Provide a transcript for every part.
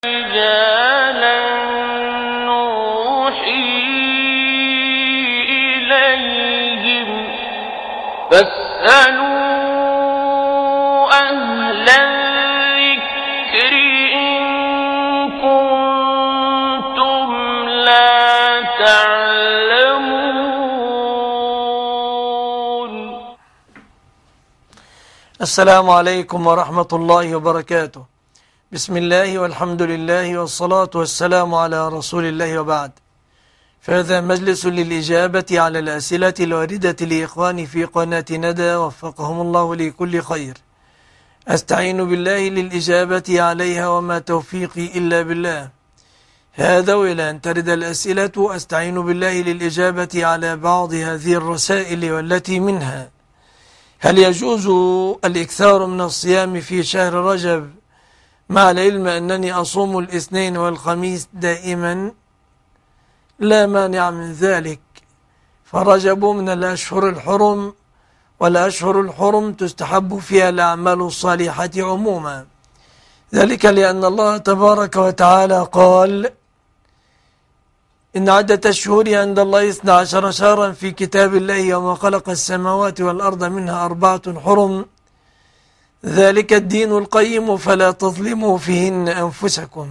رجالا نوحي إليهم فاسألوا أهل الذكر إن كنتم لا تعلمون. السلام عليكم ورحمة الله وبركاته. بسم الله والحمد لله والصلاة والسلام على رسول الله وبعد. فهذا مجلس للإجابة على الأسئلة الواردة لإخواني في قناة ندى وفقهم الله لكل خير. أستعين بالله للإجابة عليها وما توفيقي إلا بالله. هذا وإلى أن ترد الأسئلة أستعين بالله للإجابة على بعض هذه الرسائل، والتي منها: هل يجوز الإكثار من الصيام في شهر رجب مع العلم أنني أصوم الاثنين والخميس دائما؟ لا مانع من ذلك، فرجب من الأشهر الحرم، والأشهر الحرم تستحب فيها الأعمال الصالحة عموما، ذلك لأن الله تبارك وتعالى قال: إن عدة الشهور عند الله 12 شهرا في كتاب الله يوم خلق السماوات والأرض منها 4 حرم ذلك الدين القيم فلا تظلموا فيهن أنفسكم.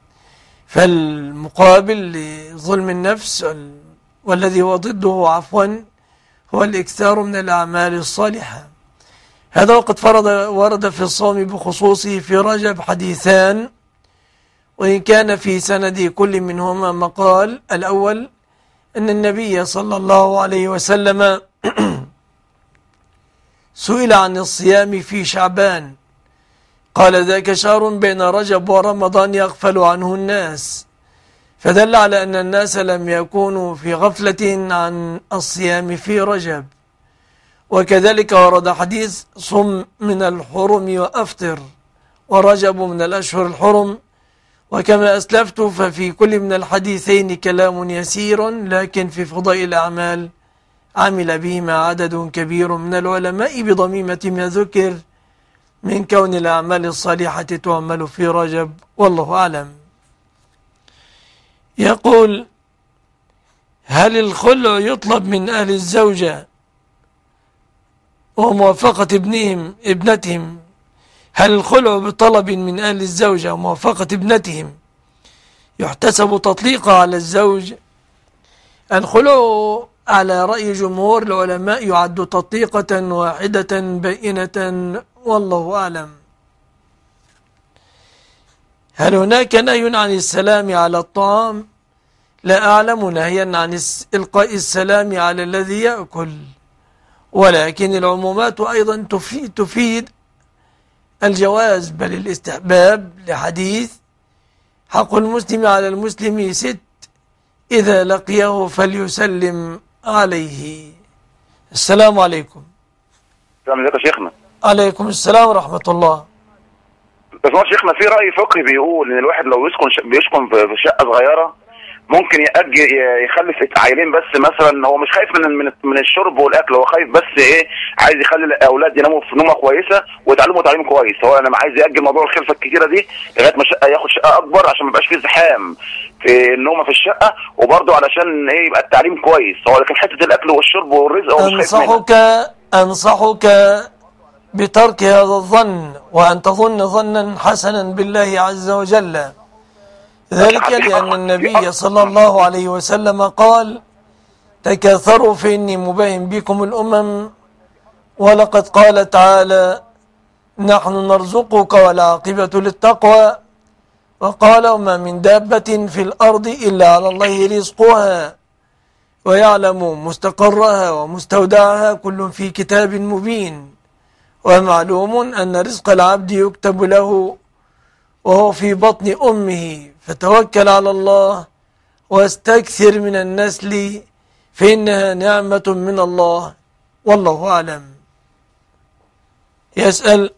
فالمقابل لظلم النفس والذي هو ضده عفوا هو الإكثار من الأعمال الصالحة. هذا وقد ورد في الصوم بخصوصه في رجب حديثان، وإن كان في سند كل منهما مقال. الأول أن النبي صلى الله عليه وسلم سئل عن الصيام في شعبان، قال: ذاك شهر بين رجب ورمضان يغفل عنه الناس، فدل على أن الناس لم يكونوا في غفلة عن الصيام في رجب. وكذلك ورد حديث: صم من الحرم وأفطر، ورجب من الأشهر الحرم. وكما أسلفت ففي كل من الحديثين كلام يسير، لكن في فضائل الأعمال عمل بهما عدد كبير من العلماء بضميمة ما ذكر من كون الأعمال الصالحة تعمل في رجب، والله أعلم. يقول: هل الخلع يطلب من أهل الزوجة وموافقة ابنتهم؟ هل الخلع بطلب من أهل الزوجة وموافقة ابنتهم يحتسب تطليقا على الزوج؟ الخلع على رأي جمهور العلماء يعد تطليقة واحدة بينة، والله أعلم. هل هناك نهي عن السلام على الطعام؟ لا أعلم نهيا عن إلقاء السلام على الذي يأكل، ولكن العمومات أيضا تفيد الجواز بل الاستحباب، لحديث: حق المسلم على المسلم 6 إذا لقيه فليسلم عليه. السلام عليكم. السلام عليكم يا شيخنا. عليكم السلام ورحمة الله. بس يا شيخنا، في رأي فقهي بيقول إن الواحد لو بيسكن في شقة صغيرة ممكن يخلف عيلين بس، مثلا هو مش خايف من الشرب والاكل، هو خايف بس عايز يخلي الاولاد يناموا في نومه كويسه ويتعلموا تعليم كويس. هو انا عايز ياجل موضوع الخلفه الكتيره دي لغايه ما ياخد شقه اكبر عشان ما يبقاش فيه زحام في النومه في الشقه، وبرده علشان يبقى التعليم كويس. هو لكن حته الاكل والشرب والرزق هو مش خايف منها. انصحك بترك هذا الظن، وان تظن ظنا حسنا بالله عز وجل، ذلك لأن النبي صلى الله عليه وسلم قال: تكاثروا فإني مباين بكم الأمم. ولقد قال تعالى: نحن نرزقك والعاقبة للتقوى. وقال: وما من دابة في الأرض إلا على الله رزقها ويعلم مستقرها ومستودعها كل في كتاب مبين. ومعلوم أن رزق العبد يكتب له وهو في بطن أمه، فتوكل على الله واستكثر من النسل فإنها نعمة من الله، والله أعلم. يسأل: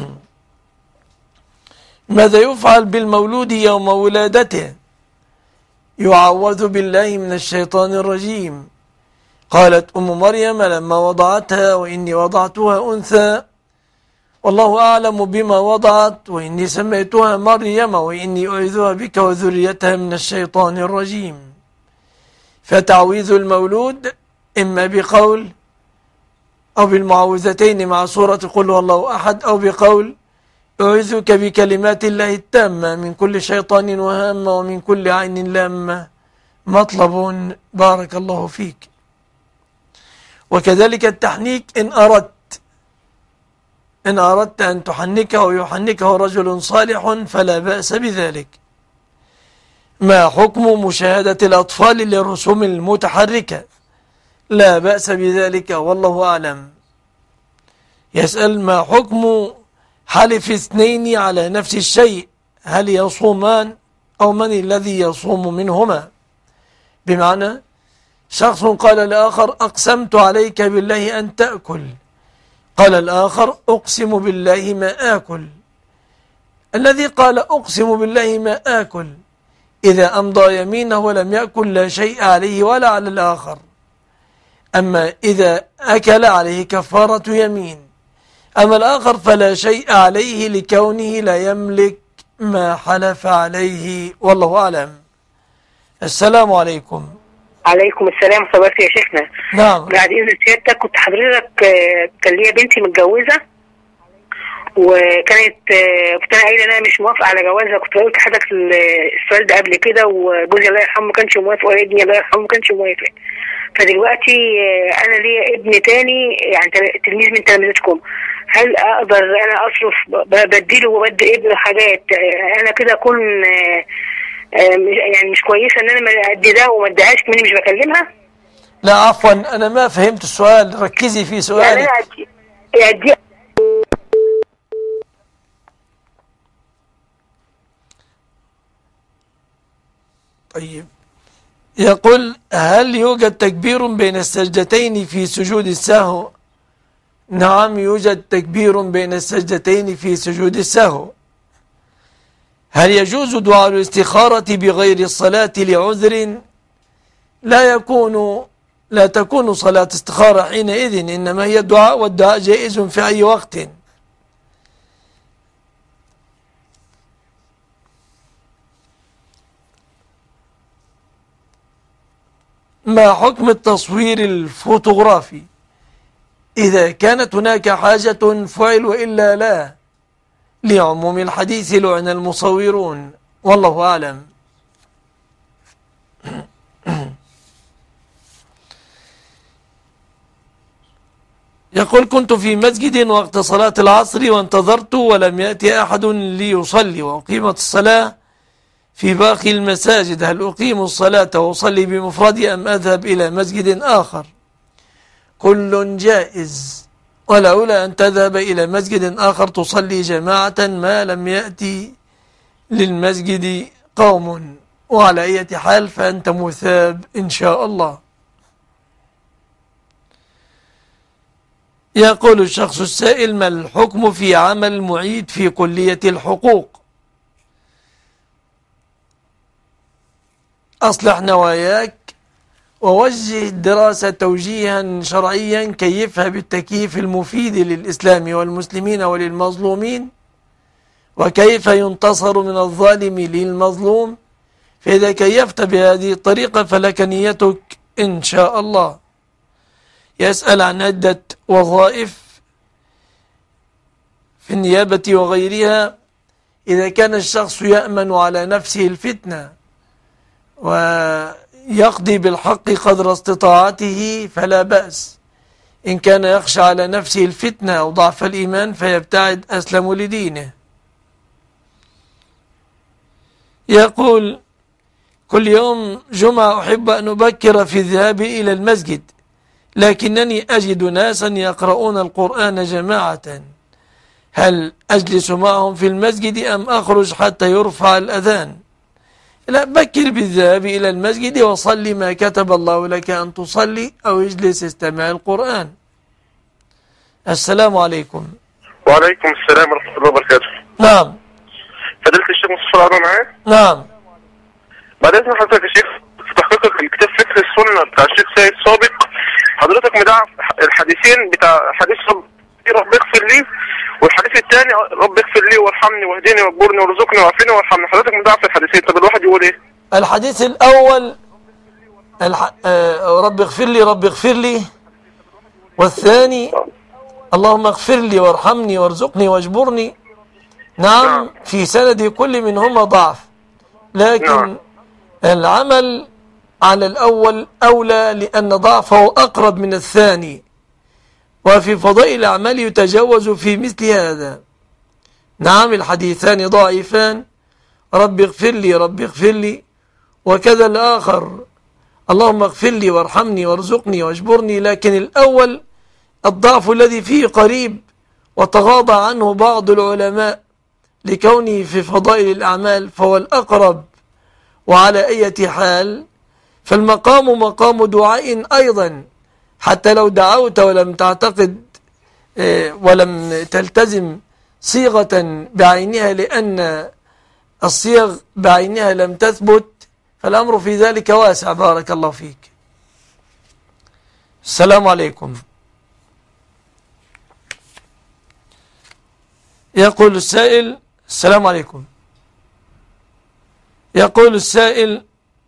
ماذا يفعل بالمولود يوم ولادته؟ يعوذ بالله من الشيطان الرجيم. قالت أم مريم لما وضعتها: وإني وضعتها أنثى والله أعلم بما وضعت وإني سميتها مريم وإني أعيذها بك وذريتها من الشيطان الرجيم. فتعويذ المولود إما بقول أو بالمعوذتين مع سورة قل هو الله أحد، أو بقول أعوذك بكلمات الله التامة من كل شيطان وهامة ومن كل عين لامة. مطلب بارك الله فيك. وكذلك التحنيك إن أردت أن تحنكه أو يحنكه رجل صالح فلا بأس بذلك. ما حكم مشاهدة الأطفال للرسوم المتحركة؟ لا بأس بذلك والله أعلم. يسأل ما حكم حلف اثنين على نفس الشيء، هل يصومان أو من الذي يصوم منهما؟ بمعنى شخص قال لآخر أقسمت عليك بالله أن تأكل، قال الآخر أقسم بالله ما آكل. الذي قال أقسم بالله ما آكل إذا أمضى يمينه ولم يأكل لا شيء عليه ولا على الآخر. أما إذا أكل عليه كفارة يمين. أما الآخر فلا شيء عليه لكونه لا يملك ما حلف عليه والله أعلم. السلام عليكم. عليكم السلام ورحمة الله يا شيخنا. نعم. بعد إذن سيادتك كنت حضرتك كان ليا بنتي متجوزة وكانت كنت أنا قايلة أنا مش موافقة على جوازها. كنت قلت لحضرتك السؤال ده قبل كده وجوزي الله يرحمه ما كانش موافق وابني الله يرحمه ما كانش موافق. فدلوقتي أنا ليا ابن تاني يعني تلميذ من تلاميذكم، هل أقدر أنا أصرف بديله وبدي ابنه حاجات أنا كده أكون يعني مش كويسة ان انا ما ادي ده وما اديهاش مني مش بكلمها؟ لا عفوا انا ما فهمت السؤال، ركزي في سؤالك. يعني انا ادي طيب. يقول هل يوجد تكبير بين السجدتين في سجود السهو؟ نعم يوجد تكبير بين السجدتين في سجود السهو. هل يجوز دعاء الاستخارة بغير الصلاة لعذر؟ لا تكون صلاة استخارة حينئذ، إنما هي الدعاء، والدعاء جائز في أي وقت. ما حكم التصوير الفوتوغرافي؟ إذا كانت هناك حاجة فعل وإلا لا، لعموم الحديث لعن المصورون والله أعلم. يقول كنت في مسجد وقت صلاة العصر وانتظرت ولم يأتي أحد ليصلي وأقيمت الصلاة في باقي المساجد، هل أقيم الصلاة وأصلي بمفردي أم أذهب إلى مسجد آخر؟ كل جائز، ولولا أن تذهب إلى مسجد آخر تصلي جماعة ما لم يأتي للمسجد قوم، وعلى أي حال فأنت مثاب إن شاء الله. يقول الشخص السائل ما الحكم في عمل معيد في كلية الحقوق؟ أصلح نواياك ووجه الدراسة توجيها شرعيا كيفها بالتكييف المفيد للإسلام والمسلمين وللمظلومين، وكيف ينتصر من الظالم للمظلوم. فإذا كيفت بهذه الطريقة فلك نيتك إن شاء الله. يسأل عن عدة وظائف في النيابة وغيرها. إذا كان الشخص يأمن على نفسه الفتنة ويقضي بالحق قدر استطاعته فلا بأس. إن كان يخشى على نفسه الفتنة أو ضعف الإيمان فيبتعد أسلم لدينه. يقول كل يوم جمعة أحب أن أبكر في الذهاب إلى المسجد، لكنني أجد ناسا يقرؤون القرآن جماعة، هل أجلس معهم في المسجد أم أخرج حتى يرفع الأذان؟ لا، بكر بالذهاب إلى المسجد وصلي ما كتب الله لك أن تصلي، أو اجلس استمع القرآن. السلام عليكم. وعليكم السلام ورحمة الله وبركاته. نعم. فضيلة الشيخ مصطفى العربي معايا؟ نعم. بعد إذن حضرتك يا شيخ، في تحقيقك الكتاب فكر السنة بتاع الشيخ سيد صادق، حضرتك مدعم الحديثين بتاع حديث رب اغفر لي والحديث الثاني رب اغفر لي وارحمني واهدني واجبرني وارزقني وعافني وارحمني. حضرتك مضاعف الحديثين، طب الواحد يقول ايه؟ الحديث الأول رب اغفر لي رب اغفر لي، والثاني اللهم اغفر لي وارحمني وارزقني واجبرني. نعم، في سند كل منهما ضعف، لكن العمل على الأول أولى لأن ضعفه أقرب من الثاني، وفي فضائل الأعمال يتجاوز في مثل هذا. نعم، الحديثان ضعيفان، رب اغفر لي رب اغفر لي، وكذا الآخر اللهم اغفر لي وارحمني وارزقني واجبرني، لكن الأول الضعف الذي فيه قريب، وتغاضى عنه بعض العلماء لكونه في فضائل الأعمال فهو الأقرب. وعلى أي حال فالمقام مقام دعاء أيضا، حتى لو دعوت ولم تعتقد ولم تلتزم صيغة بعينها لأن الصيغ بعينها لم تثبت، فالأمر في ذلك واسع. بارك الله فيك. السلام عليكم. يقول السائل: السلام عليكم. يقول السائل: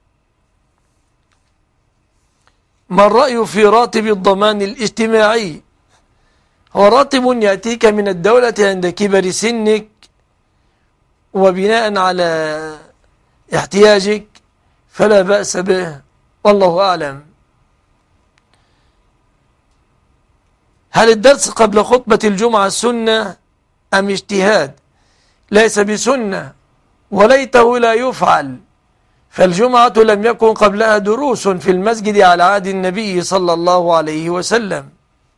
ما الرأي في راتب الضمان الاجتماعي؟ هو راتب يأتيك من الدولة عند كبر سنك وبناء على احتياجك، فلا بأس به، والله أعلم. هل الدرس قبل خطبة الجمعة سنة أم اجتهاد؟ ليس بسنة، وليته لا يفعل، فالجمعة لم يكن قبلها دروس في المسجد على عهد النبي صلى الله عليه وسلم.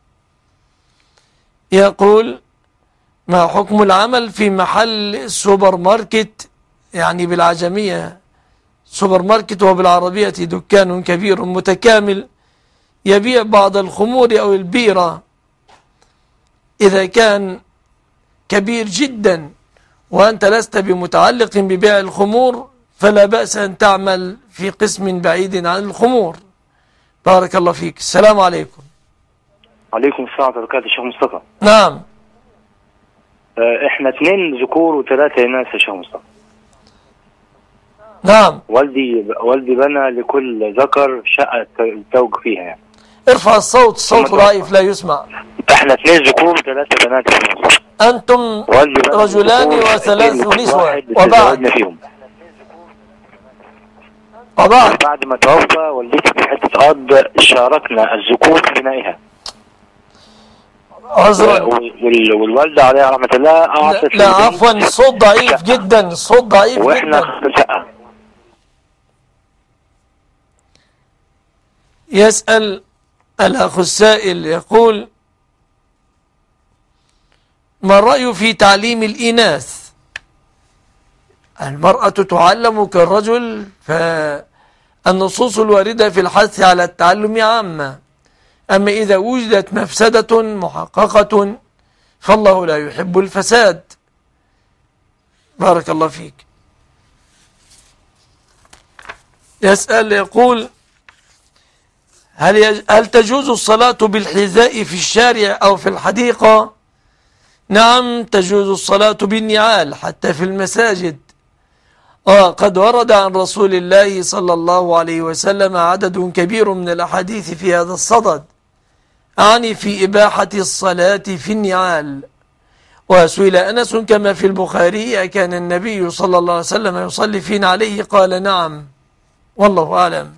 يقول: ما حكم العمل في محل سوبر ماركت، يعني بالعجمية سوبر ماركت وبالعربية دكان كبير متكامل يبيع بعض الخمور أو البيرة؟ إذا كان كبير جدا وأنت لست بمتعلق ببيع الخمور فلا بأس أن تعمل في قسم بعيد عن الخمور. بارك الله فيك. السلام عليكم. عليكم السلام ورحمة الله وبركاته. شيخ مصطفى. نعم. احنا 2 ذكور و3 إناث يا شيخ مصطفى. نعم. والدي بنى لكل ذكر شقة يتوج فيها يعني. ارفع الصوت، الصوت ضعيف لا يسمع. احنا 2 ذكور و3 بنات يا شيخ مصطفى. أنتم رجلان و3 نسوة وبعد بعد ما توفى والدتي في حتة أرض شاركنا الذكور في بنائها. عذرا. والوالدة عليها رحمة الله أعطت. لا عفوا، الصوت ضعيف جدا، الصوت ضعيف جدا. وإحنا شقة. يسأل الأخ السائل يقول: ما الرأي في تعليم الإناث؟ المرأة تعلم كالرجل، فالنصوص الواردة في الحث على التعلم عامة، أما إذا وجدت مفسدة محققة فالله لا يحب الفساد. بارك الله فيك. يسأل يقول: هل تجوز الصلاة بالحذاء في الشارع أو في الحديقة؟ نعم، تجوز الصلاة بالنعال حتى في المساجد. قد ورد عن رسول الله صلى الله عليه وسلم عدد كبير من الأحاديث في هذا الصدد، أعني في إباحة الصلاة في النعال. وسئل أنس كما في البخاري: كان النبي صلى الله عليه وسلم يصلي في نعليه؟ قال: نعم، والله أعلم.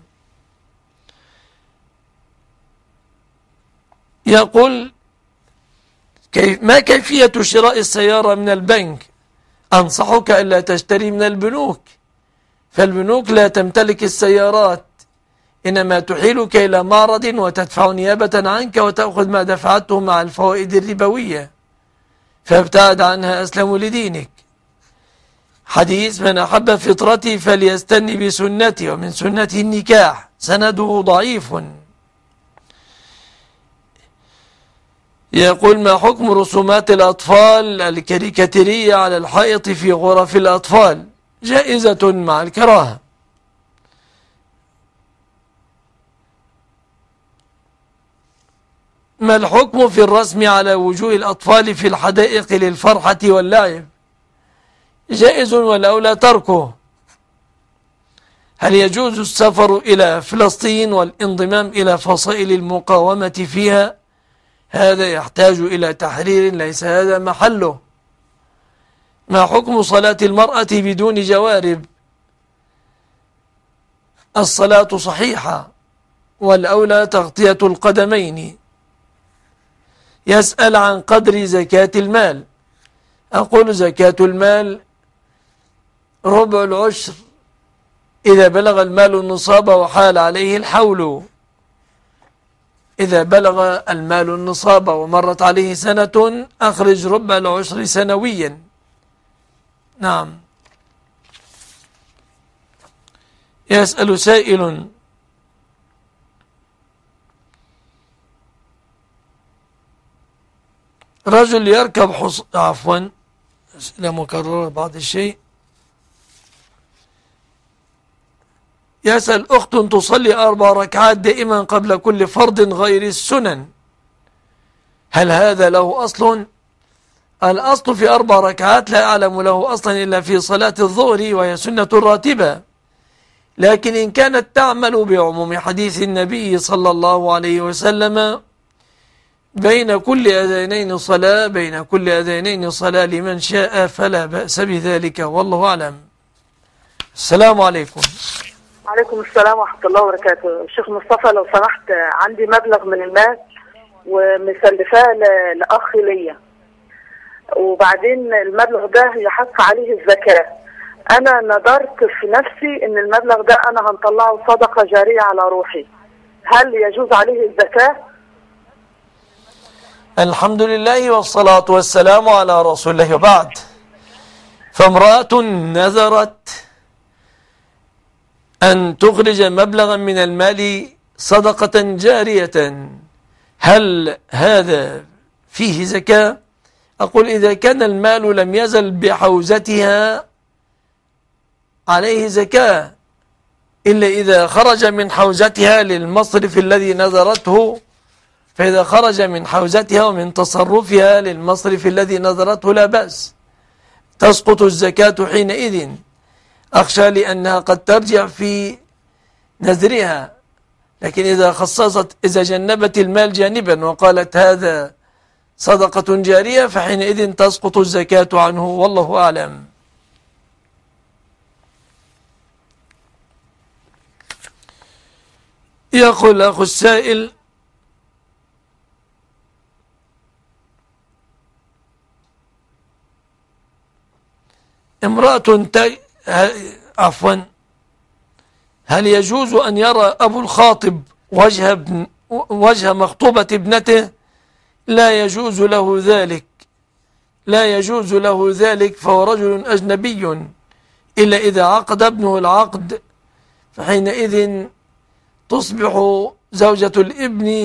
يقول: ما كيفية شراء السيارة من البنك؟ أنصحك ألا تشتري من البنوك، فالبنوك لا تمتلك السيارات، إنما تحيلك إلى معرض وتدفع نيابة عنك وتأخذ ما دفعته مع الفوائد الربوية، فابتعد عنها أسلم لدينك. حديث: من أحب فطرتي فليستني بسنتي، ومن سنتي النكاح، سنده ضعيف. يقول: ما حكم رسومات الأطفال الكاريكاتيرية على الحائط في غرف الأطفال؟ جائزة مع الكراهة. ما الحكم في الرسم على وجوه الأطفال في الحدائق للفرحة واللعب؟ جائز والأولى تركه. هل يجوز السفر إلى فلسطين والانضمام إلى فصائل المقاومة فيها؟ هذا يحتاج إلى تحرير ليس هذا محله. ما حكم صلاة المرأة بدون جوارب؟ الصلاة صحيحة والأولى تغطية القدمين. يسأل عن قدر زكاة المال. أقول زكاة المال ربع العشر إذا بلغ المال النصاب وحال عليه الحول. إذا بلغ المال النصاب ومرت عليه سنة أخرج ربع العشر سنويا. نعم. يسأل سائل رجل يركب عفوا أسئلة مكررة بعض الشيء. يسأل أخت تصلي 4 ركعات دائما قبل كل فرض غير السنن، هل هذا له أصل؟ الأصل في 4 ركعات لا أعلم له أصلا إلا في صلاة الظهر وهي سنة راتبة، لكن إن كانت تعمل بعموم حديث النبي صلى الله عليه وسلم بين كل أذانين صلاة لمن شاء فلا بأس بذلك، والله أعلم. السلام عليكم. وعليكم السلام ورحمة الله وبركاته. الشيخ مصطفى لو سمحت، عندي مبلغ من المال ومسلفاه لأخ ليا، وبعدين المبلغ ده يحق عليه الزكاة. أنا نظرت في نفسي إن المبلغ ده أنا هنطلعه صدقة جارية على روحي، هل يجوز عليه الزكاة؟ الحمد لله والصلاة والسلام على رسول الله، وبعد. فامرأة نذرت أن تخرج مبلغا من المال صدقة جارية، هل هذا فيه زكاة؟ أقول إذا كان المال لم يزل بحوزتها عليه زكاة، إلا إذا خرج من حوزتها للمصرف الذي نذرته، فإذا خرج من حوزتها ومن تصرفها للمصرف الذي نذرته لا بأس، تسقط الزكاة حينئذ. أخشى لأنها قد ترجع في نذرها، لكن إذا جنبت المال جانبا وقالت هذا صدقة جارية فحينئذ تسقط الزكاة عنه، والله أعلم. يقول أخو السائل امرأة هل يجوز أن يرى أبو الخاطب وجه مخطوبة ابنته؟ لا يجوز له ذلك، فهو رجل أجنبي، إلا إذا عقد ابنه العقد، فحينئذ تصبح زوجة الابن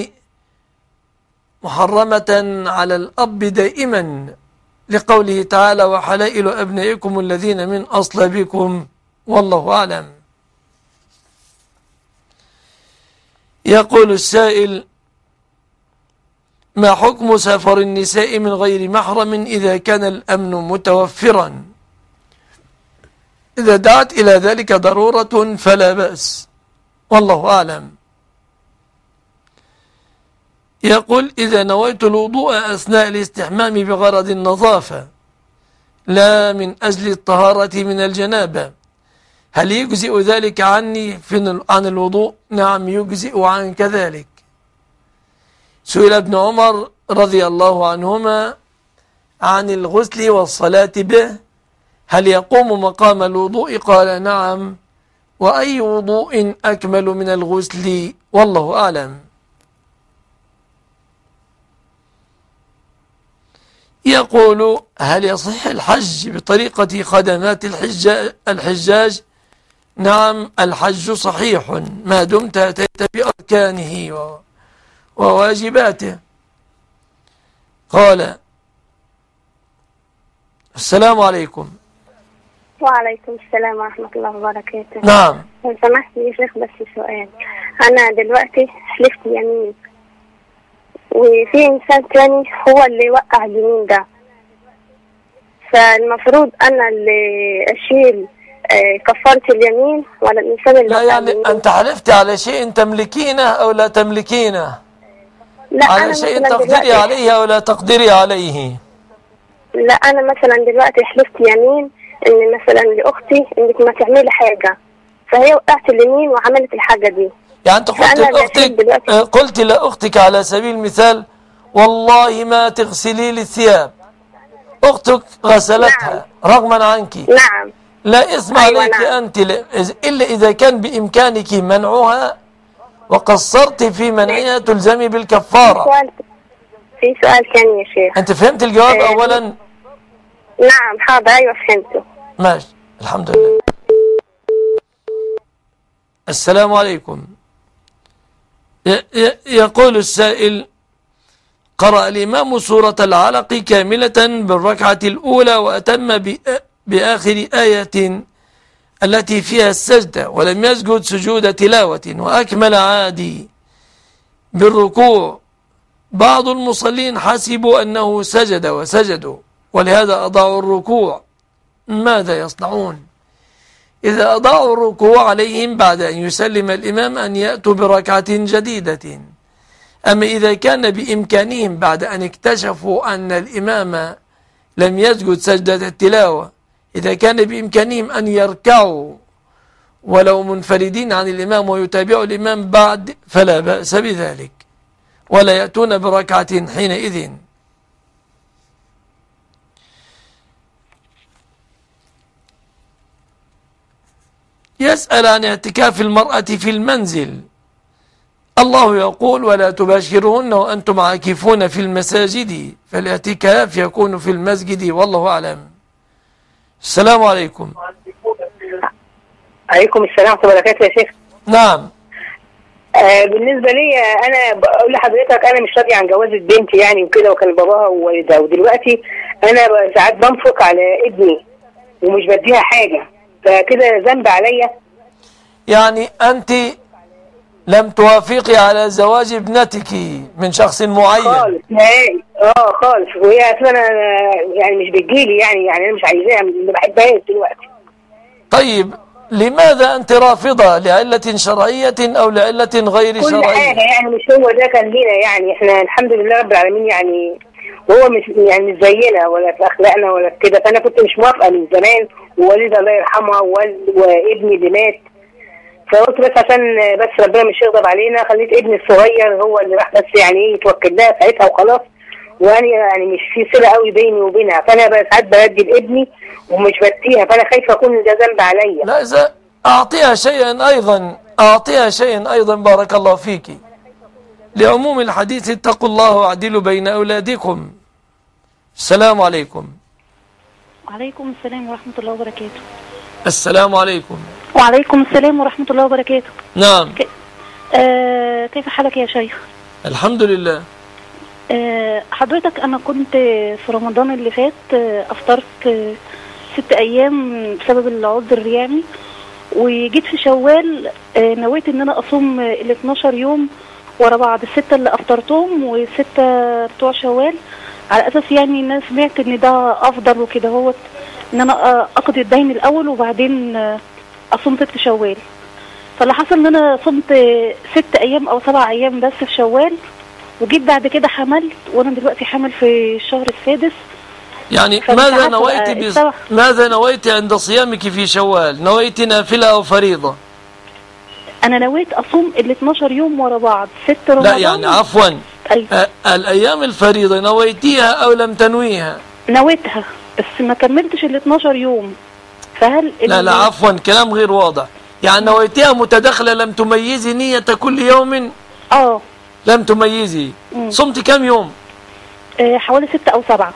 محرمة على الأب دائما، لقوله تعالى وحلائل أبنائكم الذين من أصلابكم، والله أعلم. يقول السائل ما حكم سفر النساء من غير محرم إذا كان الأمن متوفرا؟ إذا دعت إلى ذلك ضرورة فلا بأس، والله أعلم. يقول إذا نويت الوضوء أثناء الاستحمام بغرض النظافة لا من أجل الطهارة من الجنابة، هل يجزئ ذلك عني عن الوضوء؟ نعم يجزئ عنك ذلك. سئل ابن عمر رضي الله عنهما عن الغسل والصلاة به، هل يقوم مقام الوضوء؟ قال نعم، وأي وضوء أكمل من الغسل، والله أعلم. يقول هل يصح الحج بطريقة خدمات الحجاج؟ نعم الحج صحيح ما دمت أتيت بأركانه وواجباته. قال السلام عليكم. وعليكم السلام ورحمة الله وبركاته. نعم. لو سمحت يا شيخ بس سؤال، أنا دلوقتي حلفت يمين وفي إنسان تاني هو اللي وقع اليمين ده، فالمفروض أنا اللي أشيل كفارة اليمين ولا الإنسان اللي لا وقع يعني اليمين؟ أنت حلفتي على شيء تملكينه أو لا تملكينه؟ لا على أنا شيء مثلا تقدري دلوقتي، عليه أو لا تقدري عليه؟ لا أنا مثلا دلوقتي حلفت يمين إن مثلا لأختي إنك ما تعملي حاجة، فهي وقعت اليمين وعملت الحاجة دي. يعني أنت قلت فأنا اللي لأختك أشيل دلوقتي. قلت لأختك على سبيل المثال والله ما تغسلي لي الثياب، أختك غسلتها رغما عنك، نعم. لا اسم أيوة عليك نعم. أنت إلا إذا كان بإمكانك منعها وقصرت في منعها تلزمي بالكفارة. في سؤال ثاني يا شيخ. أنت فهمت الجواب أولا؟ نعم حاضر، أيوة فهمته. ماشي الحمد لله. السلام عليكم. يقول السائل: قرأ الإمام سورة العلق كاملة بالركعة الأولى وأتم بآخر آية التي فيها السجدة ولم يسجد سجود تلاوة وأكمل عادي بالركوع. بعض المصلين حسبوا أنه سجد وسجدوا ولهذا أضاعوا الركوع، ماذا يصنعون؟ إذا أضاعوا الركوع عليهم بعد أن يسلم الإمام أن يأتوا بركعة جديدة. أما إذا كان بإمكانهم بعد أن اكتشفوا أن الإمام لم يسجد سجدة التلاوة، إذا كان بإمكانهم أن يركعوا ولو منفردين عن الإمام ويتابعوا الإمام بعد فلا بأس بذلك، ولا يأتون بركعة حينئذ. يسأل عن اعتكاف المرأة في المنزل. الله يقول: ولا تباشرهن وأنتم عاكفون في المساجد، فالاعتكاف يكون في المسجد والله أعلم. السلام عليكم. عليكم السلام ورحمة الله وبركاته يا شيخ. نعم. بالنسبة لي أنا بقول لحضرتك أنا مش راضي عن جوازة بنتي يعني وكده، وكان باباها ووالدها، ودلوقتي أنا ساعات بنفق على ابني ومش بديها حاجة، فكده ذنب عليا؟ يعني أنت لم توافقي على زواج ابنتك من شخص معين؟ خالص نهائي. خالص. وهي أصلا يعني مش بتجيلي، يعني أنا مش عايزاها، ما بحبهاش دلوقتي. طيب لماذا أنت رافضة؟ لعلة شرعية أو لعلة غير كل شرعية؟ حاجة يعني، مش هو ده كان لينا يعني، احنا الحمد لله رب العالمين يعني، وهو مش يعني مش زينا ولا في أخلاقنا ولا في كده، فأنا كنت مش موافقة من زمان، ووالدها الله يرحمها وابني اللي مات، فقلت بس عشان بس ربنا مش يغضب علينا خليت ابني الصغير هو اللي راح بس يعني ايه يتوكل لها ساعتها وخلاص، وانا يعني مش في صله قوي بيني وبينها، فانا بس ساعات بدي لابني ومش بديها، فانا خايفه اكون ده ذنب عليا. لا، إذا أعطيها شيئا أيضا بارك الله فيك، لعموم الحديث: اتقوا الله واعدلوا بين أولادكم. السلام عليكم. وعليكم السلام ورحمة الله وبركاته. السلام عليكم. وعليكم السلام ورحمة الله وبركاته. نعم. كيف حالك يا شيخ؟ الحمد لله. حضرتك أنا كنت في رمضان اللي فات أفطرت 6 أيام بسبب العذر يعني، وجيت في شوال نويت إن أنا أصوم 12 يوم ورا بعض، 6 اللي أفطرتهم و6 بتوع شوال، على أساس يعني الناس سمعت إن ده أفضل وكده، هو إن أنا أقضي الدين الأول وبعدين أصوم 6 شوال. فاللي حصل إن أنا صمت 6 أيام أو 7 أيام بس في شوال، وجيت بعد كده حملت، وأنا دلوقتي حامل في الشهر السادس. يعني ماذا نويت عند صيامك في شوال؟ نويت نافلة أو فريضة؟ أنا نويت أصوم 12 يوم ورا بعض 6 رمضان. لا يعني عفوا، الأيام الفريضة نويتيها أو لم تنويها؟ نويتها بس ما كملتش 12 يوم. فهل لا عفوا، كلام غير واضح. يعني نويتيها متداخلة، لم تميزي نية كل يوم؟ لم تميزي. صمت كم يوم؟ حوالي 6 أو 7.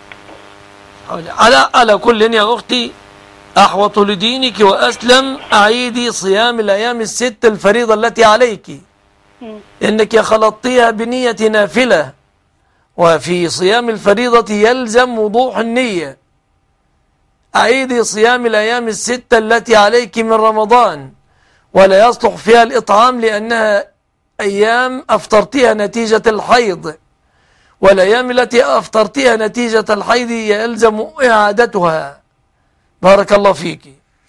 على كل يا أختي، أحوط لدينك وأسلم أعيدي صيام الأيام ال6 الفريضة التي عليك، إنك خلطتيها بنية نافلة، وفي صيام الفريضة يلزم وضوح النية. أعيدي صيام الأيام ال6 التي عليك من رمضان، ولا يصلح فيها الإطعام لأنها أيام أفطرتها نتيجة الحيض، والأيام التي أفطرتها نتيجة الحيض يلزم إعادتها. بارك الله فيك.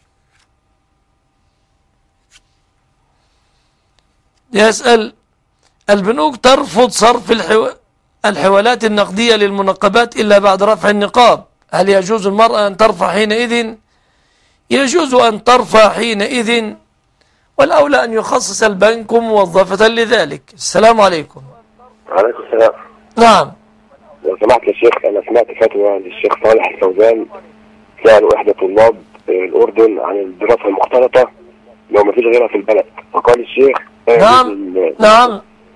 يسأل: البنوك ترفض صرف الحوالات النقدية للمنقبات إلا بعد رفع النقاب، هل يجوز المرأة أن ترفع حينئذ؟ يجوز أن ترفع حينئذ، والأولى أن يخصص البنك موظفة لذلك. السلام عليكم. وعليكم السلام. نعم. لو سمحت يا شيخ، أنا سمعت فتوى للشيخ صالح الفوزان سألوا إحدى طلاب الأردن عن الدراسة المختلطة لو ما فيش غيرها في البلد، فقال الشيخ نعم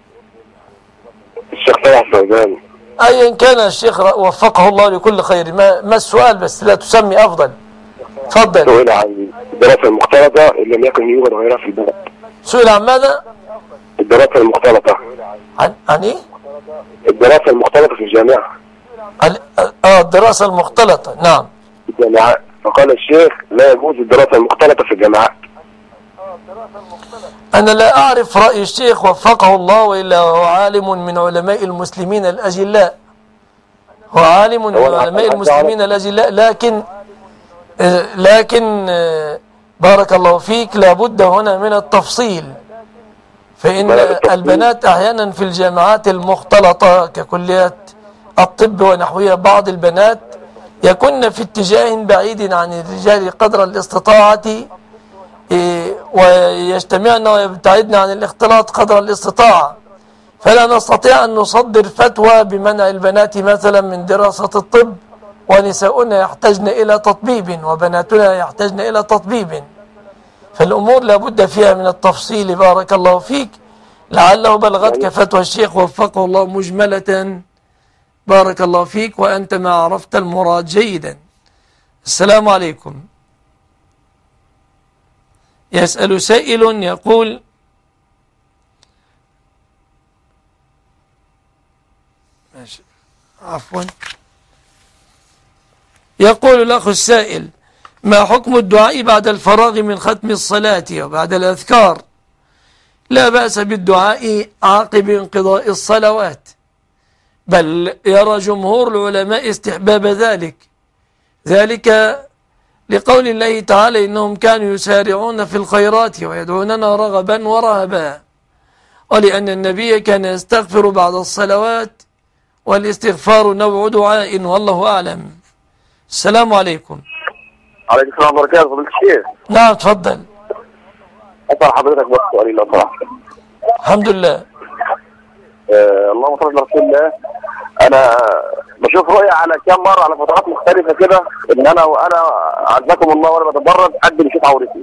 الشيخ صالح الفوزان أيا كان الشيخ وفقه الله لكل خير. ما السؤال بس لا تسمي أفضل. تفضل. سئل عن الدراسة المختلطة إن لم يكن يوجد غيرها في البلد. سئل عن ماذا؟ الدراسة المختلطة. عن إيه؟ الدراسة المختلطة في الجامعة. الدراسة المختلطة. نعم. الجامعات. فقال الشيخ لا يجوز الدراسة المختلطة في الجامعات. أنا لا أعرف رأي الشيخ وفقه الله، وإلا هو عالم من علماء المسلمين الأجلاء، هو عالم من علماء المسلمين الأجلاء، لكن بارك الله فيك لابد هنا من التفصيل، فإن البنات أحيانا في الجامعات المختلطة ككليات الطب ونحوها بعض البنات يكن في اتجاه بعيد عن الرجال قدر الاستطاعة، ويجتمعن ويبتعدن عن الاختلاط قدر الاستطاعة، فلا نستطيع أن نصدر فتوى بمنع البنات مثلا من دراسة الطب، ونساؤنا يحتاجن إلى تطبيب وبناتنا يحتاجن إلى تطبيب، فالأمور لابد فيها من التفصيل. بارك الله فيك. لعله بلغتك فتوى الشيخ وفقه الله مجملة. بارك الله فيك، وأنت ما عرفت المراد جيدا. السلام عليكم. يسأل سائل يقول: يقول الأخ السائل: ما حكم الدعاء بعد الفراغ من ختم الصلاة وبعد الأذكار؟ لا بأس بالدعاء عقب انقضاء الصلوات، بل يرى جمهور العلماء استحباب ذلك لقول الله تعالى: إنهم كانوا يسارعون في الخيرات ويدعوننا رغبا ورهبا، ولأن النبي كان يستغفر بعد الصلوات، والاستغفار نوع دعاء، والله أعلم. السلام عليكم. عليكم السلام ورحمة الله وبركاته. فضيلة الشيخ. نعم تفضل. أسأل حضرتك بس سؤالي لو سمحت. الحمد لله. اللهم صل على رسول الله. أنا بشوف رؤية على كام مرة على فترات مختلفة كده إن أنا عزكم الله وأنا بتبرد حد بيشوف عورتي.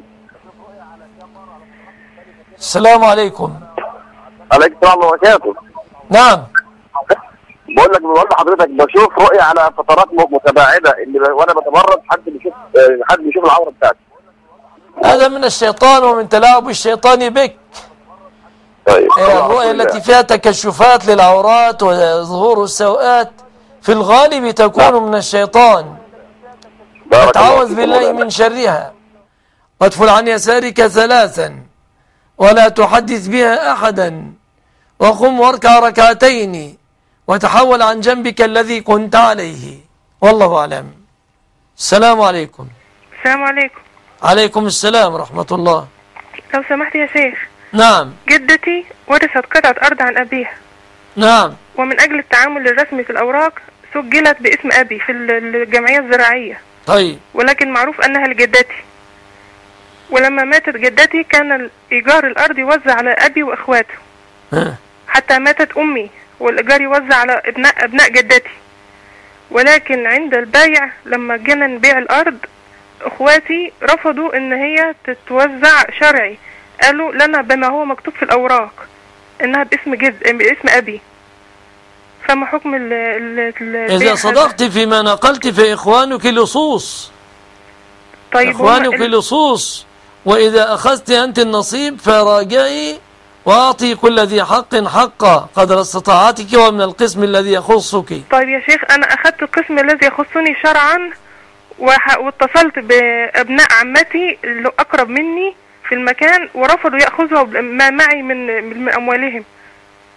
السلام عليكم. عليكم السلام ورحمة الله وبركاته. نعم. بقول لحضرتك بشوف رؤية على فترات متباعدة إن وأنا بتبرد حد بيشوف العورة بتاعتي. هذا من الشيطان ومن تلاعب الشيطان بك. طيب. الرؤية التي فيها تكشفات للعورات وظهور السوءات في الغالب تكون من الشيطان، فتعوذ بالله من شرها، وادفل عن يسارك 3 ولا تحدث بها أحدا، وقم واركع ركعتين وتحول عن جنبك الذي كنت عليه، والله أعلم. السلام عليكم. السلام عليكم. عليكم السلام ورحمة الله. لو سمحت يا شيخ. نعم. جدتي ورثت قطعة أرض عن أبيها. نعم. ومن أجل التعامل الرسمي في الأوراق سجلت باسم أبي في الجمعية الزراعية. طيب. ولكن معروف أنها لجدتي. ولما ماتت جدتي كان إيجار الأرض يوزع على أبي وإخواته. حتى ماتت أمي والإيجار يوزع على أبناء جدتي. ولكن عند البيع لما جينا نبيع الأرض اخواتي رفضوا ان هي تتوزع شرعي، قالوا لنا بما هو مكتوب في الاوراق انها باسم ابي. فما حكم اذا صدقت فيما نقلت فاخوانك لصوص. طيب اخوانك لصوص، واذا اخذت انت النصيب فراجعي واعطي كل ذي حق حقه قدر استطاعتك ومن القسم الذي يخصك. طيب يا شيخ، انا اخذت القسم الذي يخصني شرعا واتصلت بأبناء عمتي اللي أقرب مني في المكان ورفضوا يأخذوا ما معي من أموالهم.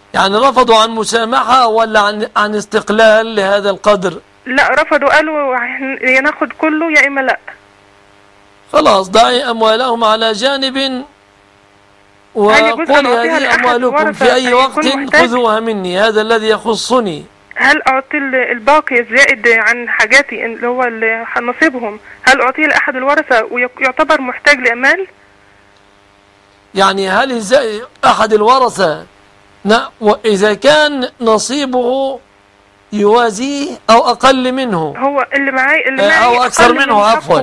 يعني رفضوا عن مسامحة ولا عن استقلال لهذا القدر؟ لا رفضوا، قالوا يا ناخد كله يا إما لا. خلاص ضعي أموالهم على جانب وقولي هذه أموالكم في أي وقت خذوها مني، هذا الذي يخصني. هل أعطي الباقي الزائد عن حاجاتي اللي هو نصيبهم، هل أعطيه لأحد الورثة ويعتبر محتاج لأمال؟ يعني هل أحد الورثة إذا كان نصيبه يوازيه أو أقل منه، هو اللي معي أو أكثر منه عفوا،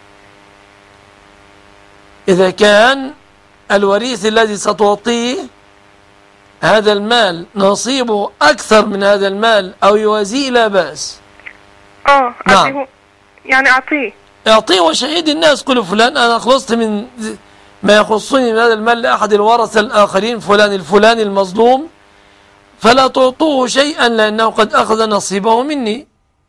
إذا كان الوريث الذي ستعطيه هذا المال نصيبه أكثر من هذا المال أو يوازيه لا بأس. نعم. يعني أعطيه وشهيد الناس، قلوا فلان أنا خلصت من ما يخصني من هذا المال لأحد الورثة الآخرين فلان الفلاني المظلوم، فلا تعطوه شيئا لأنه قد أخذ نصيبه مني.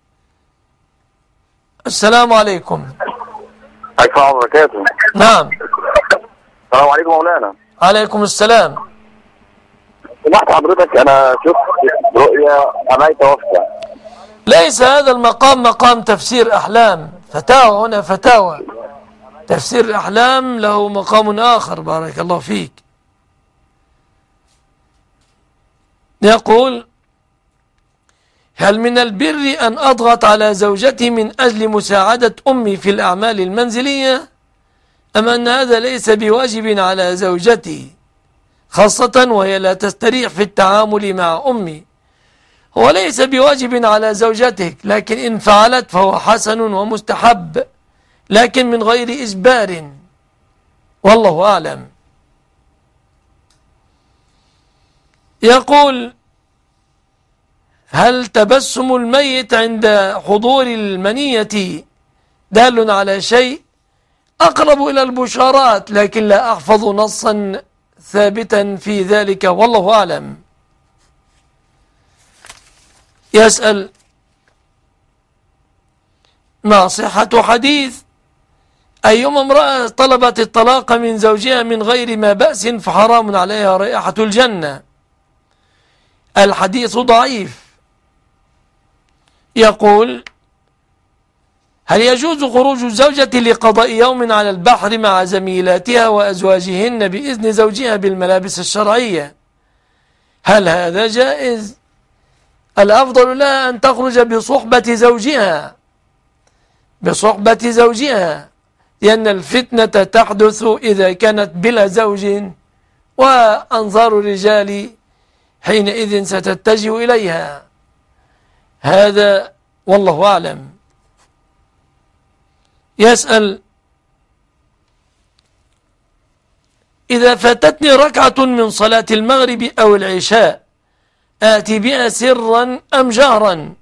السلام عليكم. عليكم السلام وبركاته. نعم. السلام عليكم مولانا. عليكم السلام. سمعت حضرتك أنا شفت رؤيا أمي توفى. ليس هذا المقام مقام تفسير أحلام، فتاوى هنا فتاوى، تفسير الأحلام له مقام آخر. بارك الله فيك. يقول: هل من البر أن أضغط على زوجتي من أجل مساعدة أمي في الأعمال المنزلية، أم أن هذا ليس بواجب على زوجتي، خاصة وهي لا تستريح في التعامل مع أمي؟ هو ليس بواجب على زوجتك، لكن إن فعلت فهو حسن ومستحب، لكن من غير إجبار، والله أعلم. يقول: هل تبسم الميت عند حضور المنية دال على شيء؟ أقرب إلى البشارات، لكن لا أحفظ نصا ثابتا في ذلك، والله أعلم. يسأل: ما صحة حديث أيما امرأة طلبت الطلاق من زوجها من غير ما بأس فحرام عليها رائحة الجنة؟ الحديث ضعيف. يقول: هل يجوز خروج الزوجة لقضاء يوم على البحر مع زميلاتها وأزواجهن بإذن زوجها بالملابس الشرعية؟ هل هذا جائز؟ الأفضل لها أن تخرج بصحبة زوجها، لأن الفتنة تحدث إذا كانت بلا زوج، وأنظار الرجال حينئذ ستتجه إليها. هذا والله أعلم. يسأل: إذا فاتتني ركعة من صلاة المغرب أو العشاء آتي بها سرا أم جهرا؟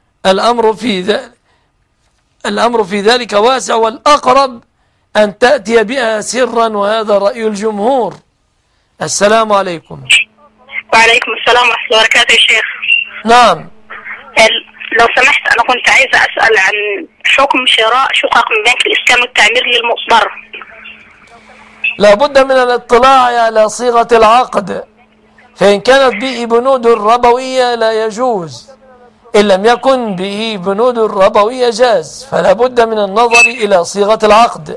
الأمر في ذلك واسع، والأقرب أن تأتي بها سرا، وهذا رأي الجمهور. السلام عليكم. وعليكم السلام ورحمة الله وبركاته يا شيخ. نعم. لو سمحت أنا كنت عايزة أسأل عن حكم شراء شقق من بنك الإسكان والتعمير للمصدر. لابد من الاطلاع على صيغة العقد، فإن كانت به بنود ربوية لا يجوز، إن لم يكن به بنود ربوية جاز، فلا بد من النظر إلى صيغة العقد.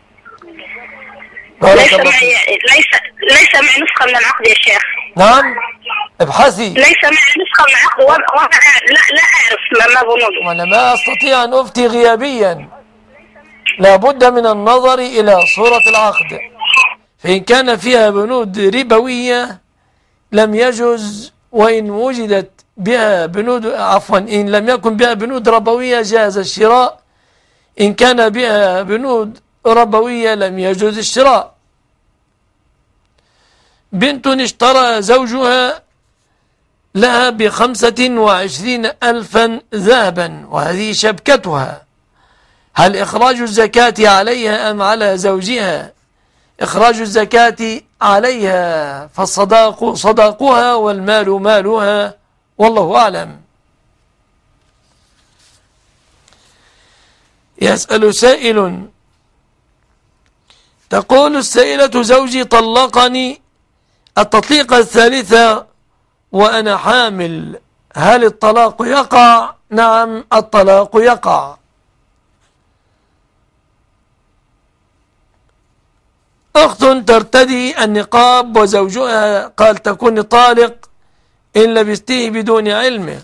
ليس معي نسخة من العقد يا شيخ. نعم ابحثي. ليس معي نسخة من العقد وأنا لا أعرف ما بنوده، وأنا ما أستطيع أن أفتي غيابيا. لا بد من النظر إلى صورة العقد، فإن كان فيها بنود ربوية لم يجوز، وإن وجدت بها بنود إن لم يكن بها بنود ربوية جاز الشراء، إن كان بها بنود ربوية لم يجوز الشراء. بنت اشترى زوجها لها ب25,000 ذهبا، وهذه شبكتها، هل إخراج الزكاة عليها أم على زوجها؟ إخراج الزكاة عليها، فالصداق صداقها والمال مالها، والله أعلم. يسأل سائل: تقول السائلة: زوجي طلقني التطليقة الثالثة وأنا حامل، هل الطلاق يقع؟ نعم الطلاق يقع. أخت ترتدي النقاب وزوجها قال تكون طالق إن لبسته بدون علمه،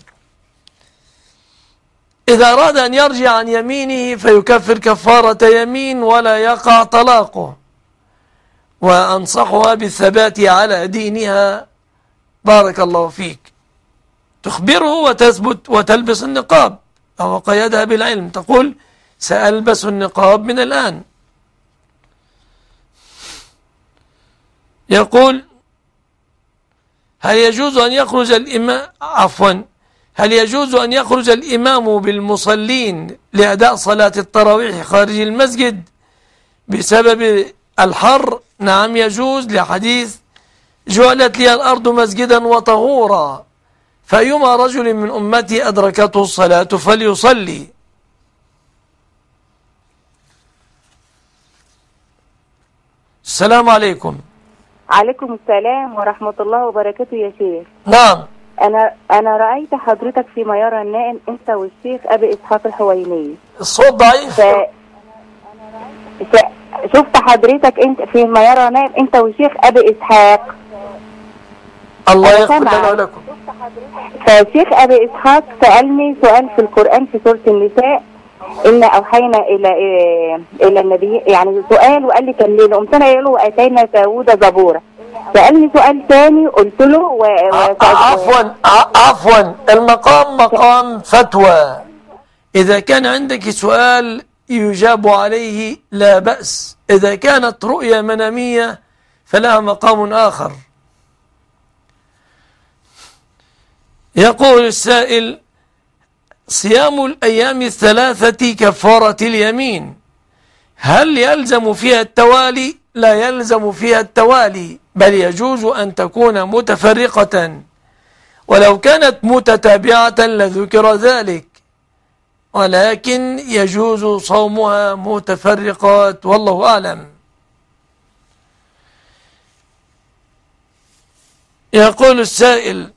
إذا أراد أن يرجع عن يمينه فيكفر كفارة يمين ولا يقع طلاقه، وأنصحها بالثبات على دينها. بارك الله فيك. تخبره وتثبت وتلبس النقاب، أو قيدها بالعلم، تقول سألبس النقاب من الآن. يقول هل يجوز أن يخرج الإمام هل يجوز أن يخرج الإمام بالمصلين لأداء صلاة التراويح خارج المسجد بسبب الحر؟ نعم يجوز، لحديث جعلت لي الأرض مسجدا وطهورا، فأيما رجل من أمتي أدركته الصلاة فليصلي. السلام عليكم. عليكم السلام ورحمة الله وبركاته يا شيخ. نعم. أنا رأيت حضرتك فيما يرى النائم أنت والشيخ أبي إسحاق الحويني. الصوت ضعيف. شفت حضرتك أنت فيما يرى نائم أنت والشيخ أبي إسحاق. الله يغفر لنا ولكم. فالشيخ أبي إسحاق سألني سؤال في القرآن في سورة النساء، إن أوحينا إلى النبي، يعني سؤال وقال لي كملي، قمت أنا قايل له وآتينا داوود زبورا. سألني سؤال ثاني قلت له عفوا المقام مقام فتوى، إذا كان عندك سؤال يجاب عليه لا بأس، إذا كانت رؤية منامية فلها مقام آخر. يقول السائل صيام الأيام الثلاثة كفارة اليمين، هل يلزم فيها التوالي؟ لا يلزم فيها التوالي، بل يجوز أن تكون متفرقة، ولو كانت متتابعة لذكر ذلك، ولكن يجوز صومها متفرقات، والله أعلم. يقول السائل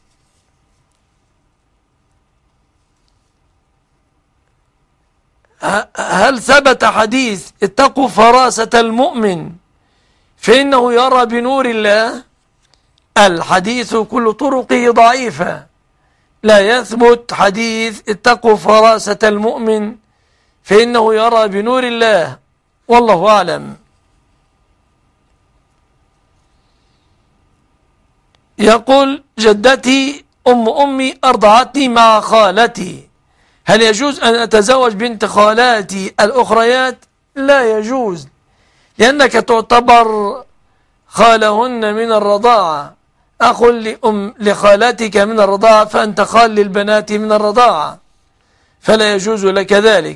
هل ثبت حديث اتقوا فراسة المؤمن فإنه يرى بنور الله؟ الحديث كل طرقه ضعيفة، لا يثبت حديث اتقوا فراسة المؤمن فإنه يرى بنور الله، والله أعلم. يقول جدتي أمي أرضعتني مع خالتي، هل يجوز أن أتزوج بنت خالاتي الأخريات؟ لا يجوز، لأنك تعتبر خالهن من الرضاعة، أخ لخالاتك من الرضاعة، فأنت خال للبنات من الرضاعة، فلا يجوز لك ذلك.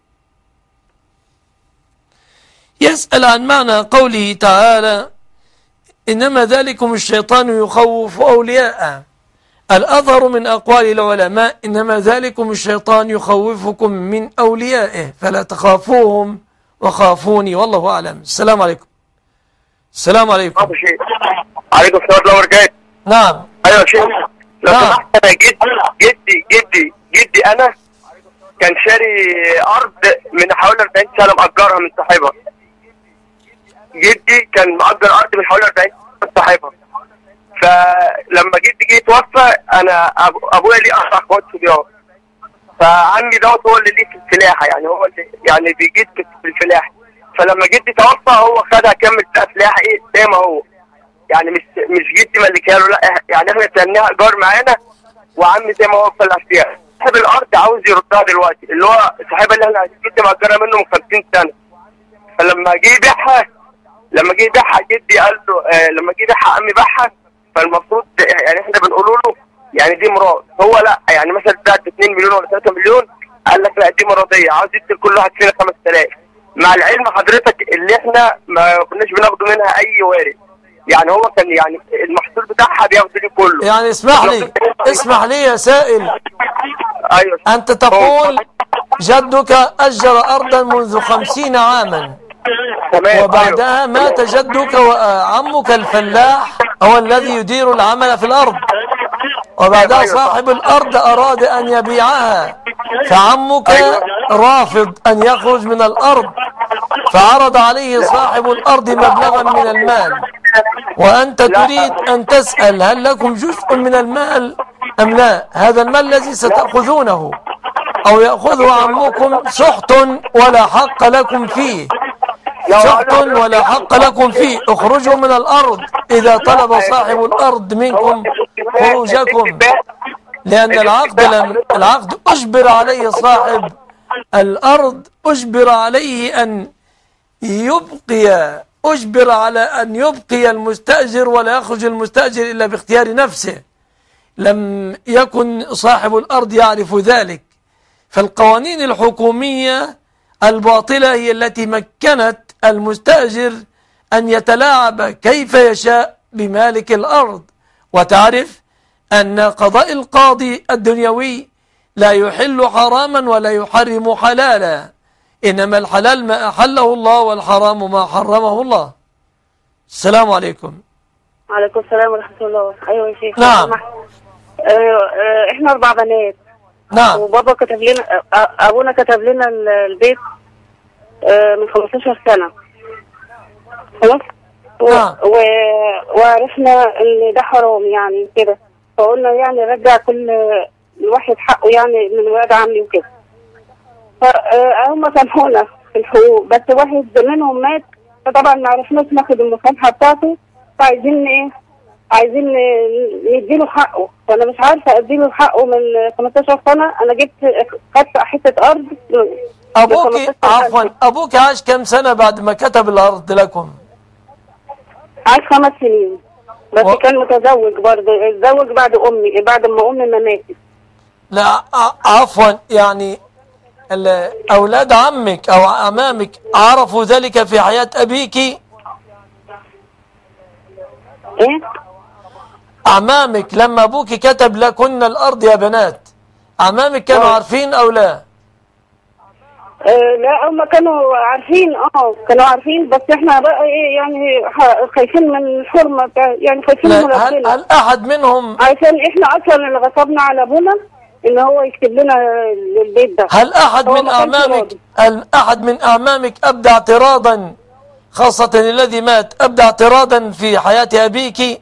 يسأل عن معنى قوله تعالى إنما ذلكم الشيطان يخوف أولياءه. الأظهر من أقوال العلماء إنما ذلكم الشيطان يخوفكم من أوليائه فلا تخافوهم وخافوني، والله أعلم. السلام عليكم. السلام عليكم. عليكم السلام ورحمة الله وبركاته. نعم. أيوة يا شيخ، لو سمحت أنا جدي أنا كان شاري أرض من حوالي 40 سنة مأجرها من صاحبها. جدي كان مأجر أرض من حوالي 40 سنة من صاحبها. فلما جدي جه يتوفى انا ابويا ليه 4 اخوات صبيان، فعمي دوت هو اللي ليه في الفلاحه، يعني هو اللي يعني بيجيد في الفلاحه. فلما جدي توفى هو خدها كمل بقى فلاحه ايه زي ما هو، يعني مش جدي ملكها له، لا يعني احنا سلمناها ايجار معانا وعمي زي ما هو فلاح فيها. صاحب الارض عاوز يردها دلوقتي، اللي هو صاحبها اللي احنا جدي مأجرها منه من 50 سنه. فلما جه يبيعها جدي قال له لما جه يبيعها عمي باعها، فالمفروض يعني احنا بنقول له يعني دي مراد، هو لا يعني مثلا بتاعت 2 مليون ولا 3 مليون، قال لك لا دي مراديه، عاوز يدي كل واحد فينا 5000. مع العلم حضرتك اللي احنا ما كناش بناخده منها اي وارد، يعني هو كان يعني المحصول بتاعها بياخده ليه كله. يعني اسمح لي يا سائل. ايوه. انت تقول جدك اجر ارضا منذ 50 عاما، وبعدها مات جدك وعمك الفلاح هو الذي يدير العمل في الأرض. وبعدها صاحب الأرض أراد أن يبيعها، فعمك رافض أن يخرج من الأرض، فعرض عليه صاحب الأرض مبلغا من المال، وأنت تريد أن تسأل هل لكم جزء من المال أم لا. هذا المال الذي ستأخذونه أو يأخذه عمكم سحت ولا حق لكم فيه، سحت ولا حق لكم فيه. اخرجوا من الأرض إذا طلب صاحب الأرض منكم خروجكم، لأن العقد أجبر عليه صاحب الأرض، أجبر عليه أن يبقي، أجبر على أن يبقي المستأجر ولا يخرج المستأجر إلا باختيار نفسه. لم يكن صاحب الأرض يعرف ذلك. فالقوانين الحكومية الباطلة هي التي مكنت المستأجر أن يتلاعب كيف يشاء بمالك الأرض. وتعرف أن قضاء القاضي الدنيوي لا يحل حراما ولا يحرم حلالا، إنما الحلال ما أحله الله والحرام ما حرمه الله. السلام عليكم. وعليكم السلام ورحمة الله. أيوة يا شيخ. نعم. إحنا 4 بنات. نعم. وبابا كتب لنا، أبونا كتب لنا البيت من 15 سنة. خلاص. نعم. وعرفنا إن ده حرام يعني كده، فقلنا يعني رجع كل واحد حقه يعني من ولاد عمي وكده. فهم سامحونا في الحقوق، بس واحد منهم مات، فطبعا ما عرفناش ناخد المسامحة بتاعته، فعايزين ايه؟ عايزين نديله حقه، فانا مش عارفه اديله حقه من 15 سنه. انا خدت حته ارض. ابوك عاش كم سنه بعد ما كتب الارض لكم؟ عاش 5 سنين، بس كان متزوج برضه، اتزوج بعد ما امي ما ماتت. لا عفوا، يعني اولاد عمك او امامك عرفوا ذلك في حياه ابيك؟ ايه؟ أعمامك لما أبوك كتب لكن الأرض يا بنات، أعمامك كانوا عارفين أو لا؟ لا هم كانوا عارفين، كانوا عارفين، بس احنا بقى ايه يعني خايفين من الحرمة، يعني خايفين من ربنا. هل أحد منهم، عشان احنا أصلا اللي غصبنا على أبونا إن هو يكتب لنا البيت ده. هل أحد من أعمامك أبدى اعتراضا، خاصة الذي مات، أبدى اعتراضا في حياة أبيك؟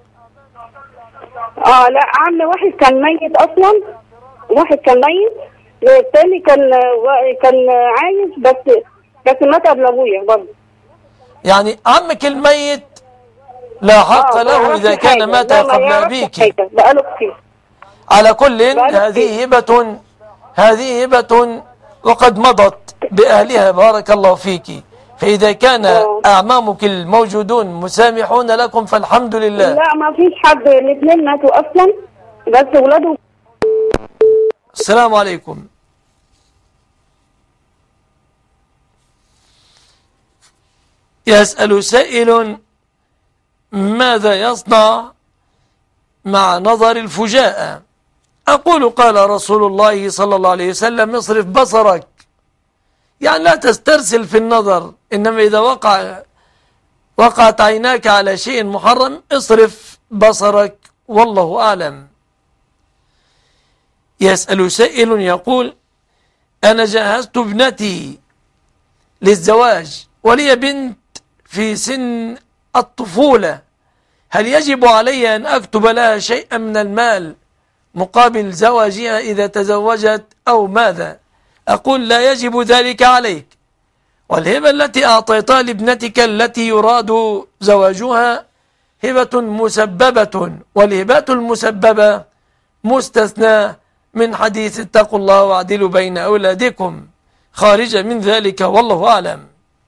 لا، عم واحد كان ميت اصلا، واحد كان ميت، والتاني كان عايش، بس مات قبل ابويا برضه. يعني عمك الميت لا حق له اذا كان مات قبل ابيك. بقاله كتير. على كل هذه هبة وقد مضت باهلها، بارك الله فيك. فإذا كان أعمامك الموجودون مسامحون لكم فالحمد لله. لا ما فيش حد، الاثنين ماتوا أصلا، بس ولاده. السلام عليكم. يسأل سائل: ماذا يصنع مع نظر الفجاءة؟ أقول: قال رسول الله صلى الله عليه وسلم: اصرف بصرك، يعني لا تسترسل في النظر، إنما إذا وقعت عيناك على شيء محرم اصرف بصرك، والله أعلم. يسأل سائل يقول: أنا جهزت ابنتي للزواج ولي بنت في سن الطفولة، هل يجب علي أن أكتب لها شيئا من المال مقابل زواجها إذا تزوجت أو ماذا؟ أقول: لا يجب ذلك عليك، والهبة التي أعطيتها لابنتك التي يراد زواجها هبة مسببة، والهبات المسببة مستثنى من حديث اتقوا الله واعدلوا بين أولادكم، خارجة من ذلك، والله أعلم.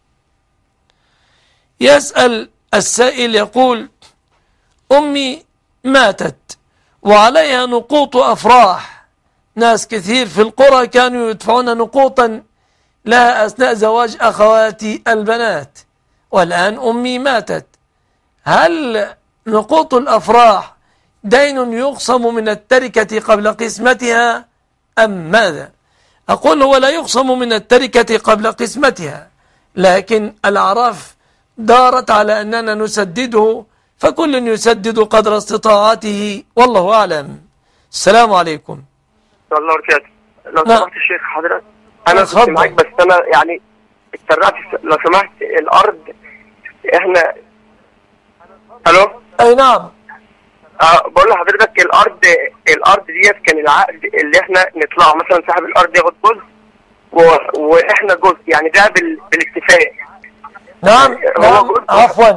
يسأل السائل يقول: أمي ماتت وعليها نقوط أفراح، ناس كثير في القرى كانوا يدفعون نقوطا لها أثناء زواج أخواتي البنات، والآن أمي ماتت، هل نقوط الأفراح دين يقسم من التركة قبل قسمتها أم ماذا؟ أقول: هو لا يقسم من التركة قبل قسمتها، لكن الأعراف دارت على أننا نسدده، فكل يسدد قدر استطاعته، والله أعلم. السلام عليكم. الله وبركاته. لو نعم. سمحت الشيخ حضرتك، انا كنت اتفضل. معاك بس انا يعني اتسرعت. لو سمحت الارض احنا الو. اي نعم. بقول لحضرتك الارض ديت كان العقد اللي احنا نطلع مثلا صاحب الارض ياخد جزء واحنا جزء، يعني ده بالاتفاق. نعم نعم عفوا.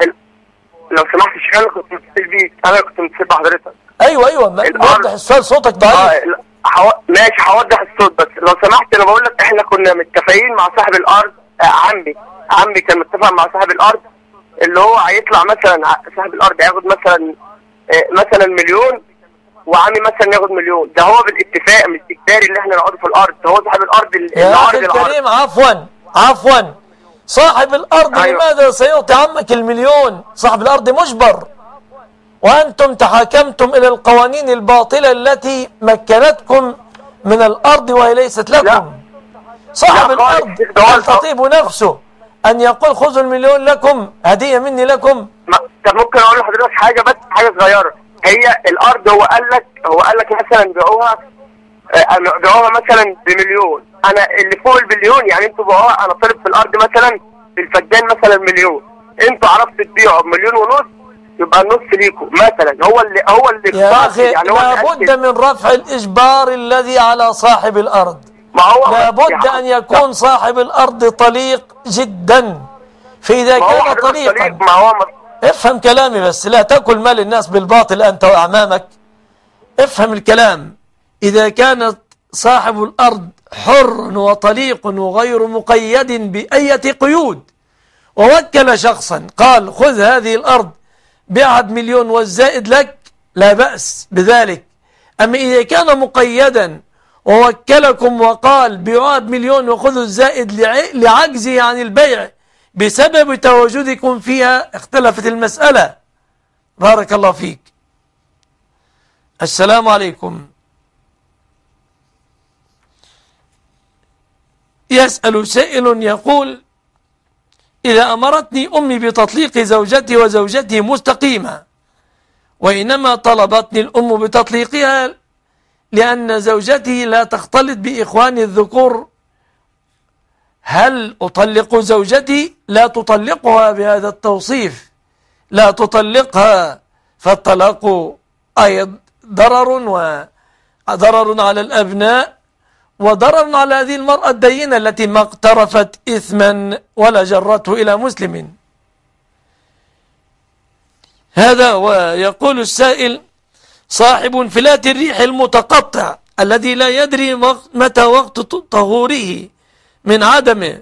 لو سمحت الشيخ انا كنت متصل بيك، انا كنت متصل بحضرتك. ايوه وضح السؤال، صوتك ضعيف. ماشي هوضح الصوت، بس لو سمحت انا بقول لك احنا كنا متفقين مع صاحب الارض. عمي كان متفق مع صاحب الارض اللي هو هيطلع مثلا صاحب الارض ياخد مثلا مليون، وعمي مثلا ياخد مليون. ده هو بالاتفاق مش اجباري اللي احنا نقعد في الارض. ده هو صاحب الارض يا اخي الكريم عفوا صاحب الارض أيوة. لماذا سيعطي عمك المليون؟ صاحب الارض مجبر، وانتم تحاكمتم الى القوانين الباطلة التي مكنتكم من الارض وهي ليست لكم. لا. صاحب الارض هل تطيب نفسه ان يقول خذوا المليون لكم هدية مني لكم؟ طب ممكن اقول لحضرتك حاجة، بس حاجة صغيرة. هي الارض هو قال لك مثلا بيعوها مثلا بمليون. انا اللي فوق المليون يعني انتوا بيعوها، انا طالب في الارض مثلا بالفدان مثلا مليون، انتوا عرفتوا تبيعوا بمليون ونص، يبقى النص ليكم مثلا. هو اللي يا اخي يعني لابد من رفع الاجبار الذي على صاحب الارض. ما هو لابد ان يكون صاحب الارض طليق جدا. فاذا كان طليقا افهم كلامي بس، لا تاكل مال الناس بالباطل انت واعمامك. افهم الكلام. اذا كانت صاحب الارض حر وطليق وغير مقيد بأية قيود، ووكل شخصا قال خذ هذه الارض بعد مليون والزائد لك، لا بأس بذلك. اما اذا كان مقيدا ووكلكم وقال بيعوها بمليون وخذوا الزائد لعجزه عن البيع بسبب تواجدكم فيها، اختلفت المسألة. بارك الله فيك. السلام عليكم. يسأل سائل يقول إذا أمرتني أمي بتطليق زوجتي وزوجتي مستقيمة، وإنما طلبتني الأم بتطليقها لأن زوجتي لا تختلط بإخواني الذكور، هل أطلق زوجتي؟ لا تطلقها بهذا التوصيف، لا تطلقها، فالطلاق أيضا ضرر على الأبناء وضرر على هذه المرأة الدينة التي ما اقترفت إثما ولا جرته إلى مسلم. هذا. ويقول السائل صاحب انفلات الريح المتقطع الذي لا يدري متى وقت طهوره من عدمه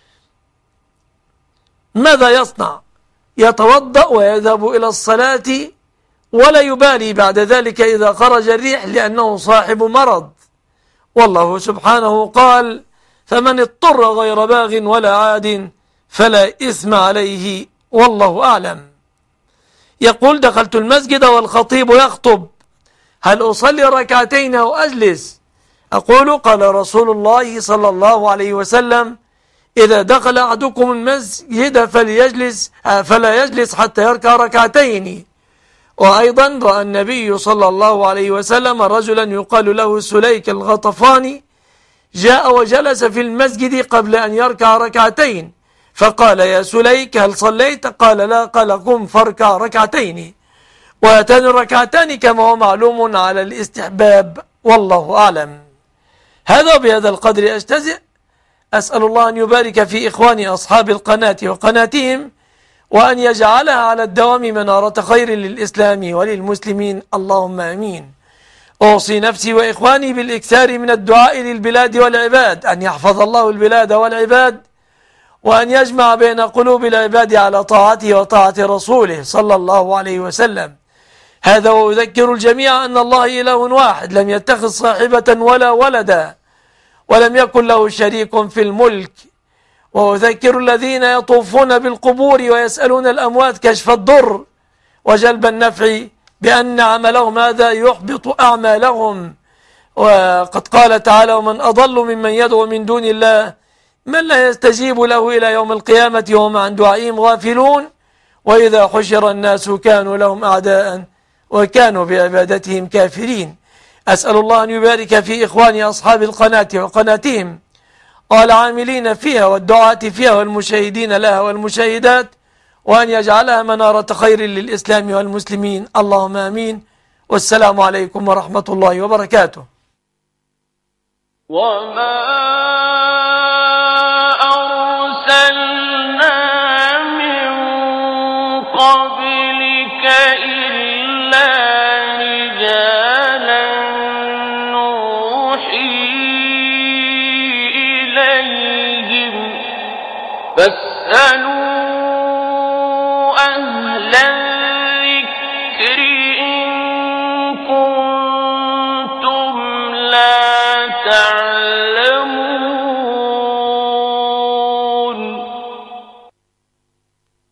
ماذا يصنع؟ يتوضأ ويذهب إلى الصلاة ولا يبالي بعد ذلك إذا خرج الريح لأنه صاحب مرض، والله سبحانه قال فمن اضطر غير باغ ولا عاد فلا إثم عليه والله أعلم. يقول دخلت المسجد والخطيب يخطب، هل أصلي ركعتين أو أجلس؟ أقول قال رسول الله صلى الله عليه وسلم إذا دخل أحدكم المسجد فلا يجلس حتى يركع ركعتين. وأيضا رأى النبي صلى الله عليه وسلم رجلا يقال له سليك الغطفاني جاء وجلس في المسجد قبل أن يركع ركعتين، فقال يا سليك هل صليت؟ قال لا. قال قم فاركع ركعتين. وهاتان الركعتان كما هو معلوم على الاستحباب والله أعلم. هذا بهذا القدر أجتزئ. أسأل الله أن يبارك في إخواني أصحاب القناة وقناتهم، وأن يجعلها على الدوام منارة خير للإسلام وللمسلمين، اللهم أمين. أوصي نفسي وإخواني بالإكثار من الدعاء للبلاد والعباد، أن يحفظ الله البلاد والعباد، وأن يجمع بين قلوب العباد على طاعته وطاعة رسوله صلى الله عليه وسلم. هذا وأذكر الجميع أن الله إله واحد لم يتخذ صاحبة ولا ولدا ولم يكن له شريك في الملك. وأذكر الذين يطوفون بالقبور ويسألون الأموات كشف الضر وجلب النفع بأن عملهم هذا يحبط أعمالهم. وقد قال تعالى ومن أضل ممن يدعو من دون الله من لا يستجيب له إلى يوم القيامة وهم عن دعائهم غافلون وإذا حشر الناس كانوا لهم أعداء وكانوا بعبادتهم كافرين. أسأل الله أن يبارك في إخواني أصحاب القناة وقناتهم والعاملين فيها والدعاة فيها والمشاهدين لها والمشاهدات، وأن يجعلها منارة خير للإسلام والمسلمين، اللهم آمين. والسلام عليكم ورحمة الله وبركاته. وما أرسلنا من قبلك إلا رجالا نوحي إليهم فاسألوا